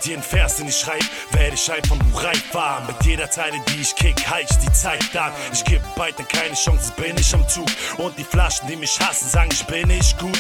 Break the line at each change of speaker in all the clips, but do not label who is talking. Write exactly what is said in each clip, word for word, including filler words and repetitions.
jeden Vers, den ich schreib, werde ich einfach nur reinfahren. Mit jeder Zeile, die ich kick, halt ich die Zeit an. Ich gebe beiden keine Chance, bin ich am Zug. Und die Flaschen, die mich hassen, sagen, ich bin nicht gut.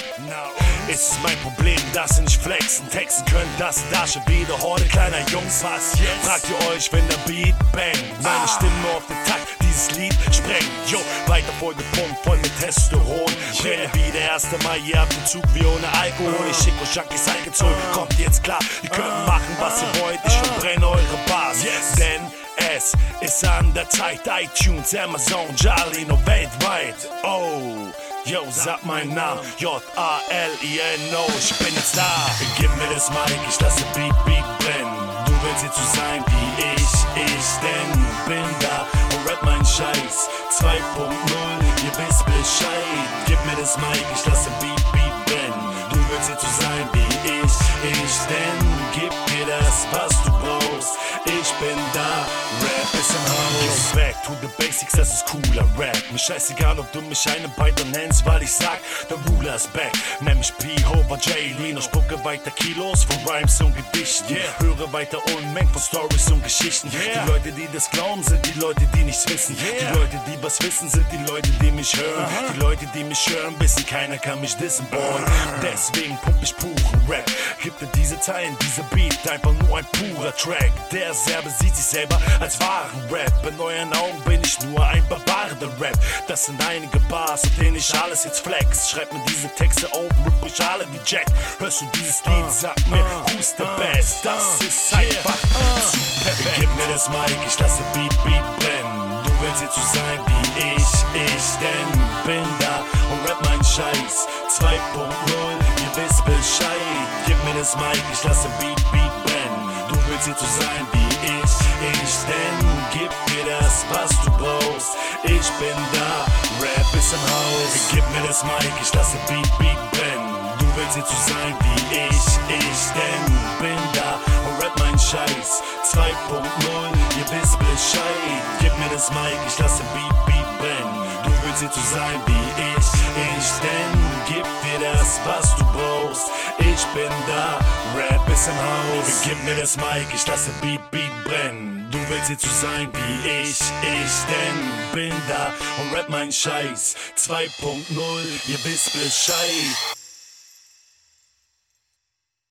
Es ist mein Problem, dass sie nicht flexen, texten können, das da schon wieder Horde kleiner Jungs. Was jetzt? Fragt ihr euch, wenn der Beat bangt? Meine Stimme auf den Takt, dieses Lied sprengt. Yo, weiter vollgepumpt, voll mit Testosteron. Brenne wie der erste Mal, ihr habt den Zug wie ohne Alkohol. Ich schick euch Junkies eingezogen, kommt jetzt klar. Ihr könnt machen, was ihr wollt, ich verbrenne eure Bars. Denn es ist an der Zeit, iTunes, Amazon, Jalino weltweit. Oh, yo, sag mein Name, J A L I N O, ich bin jetzt da. Gib mir das Mic, ich lasse Beat, Beat brennen. Du willst hier zu sein wie ich, ich, denn bin da und rap mein Scheiß. zwei Punkt null, ihr wisst Bescheid. Gib mir das Mic, ich lasse Beat, Beat brennen. Du willst hier zu sein wie ich, ich, denn gib mir das, was du brauchst. Ich bin da, Rap ist im Haus. Yo, back to the basics, das ist cooler Rap. Mir scheißegal, ob du mich einen Beiter nennst, weil ich sag, der Ruler ist back. Nenn mich P-Hover J. Lino, spucke weiter Kilos von Rhymes und Gedichten. Yeah. Höre weiter Unmengen von Stories und Geschichten. Yeah. Die Leute, die das glauben, sind die Leute, die nichts wissen. Yeah. Die Leute, die was wissen, sind die Leute, die mich hören. Uh-huh. Die Leute, die mich hören, wissen, keiner kann mich dissen, boy. Uh-huh. Deswegen pump ich puren Rap. Gibt dir diese Zeilen, dieser Beat, einfach nur ein purer Track. Der selber sieht sich selber als wahren Rap. In euren Augen bin ich nur ein Barbar, der Rap. Das sind einige Bars, auf denen ich alles jetzt flex. Schreib mir diese Texte auf, rip mich alle wie Jack. Hörst du dieses Lied, sag mir, who's the best? Das ist einfach zu perfekt. Gib mir das Mic, ich lasse Beat, Beat brennen. Du willst hier zu sein wie ich, ich, denn bin da und rap mein Scheiß. zwei Punkt null, ihr wisst Bescheid. Gib mir das Mic, ich lasse Beat, Beat brennen. Du willst hier zu sein wie ich, ich, denn gib mir das, was du brauchst. Ich bin da, Rap ist im Haus. Gib mir das Mic, ich lasse Beat, Beat brennen. Du willst hier zu sein wie ich, ich, denn bin da und rap mein Scheiß. zwei Punkt null, ihr wisst Bescheid. Gib mir das Mic, ich lasse Beat, Beat brennen. Du willst hier zu sein wie ich, ich, denn gib dir das, was du brauchst. Ich bin da, Rap ist im Haus. Gib mir das Mic, ich lasse Beat, Beat brennen. Du willst hier zu sein wie ich, ich, denn bin da und rap mein Scheiß. zwei Punkt null, ihr wisst Bescheid.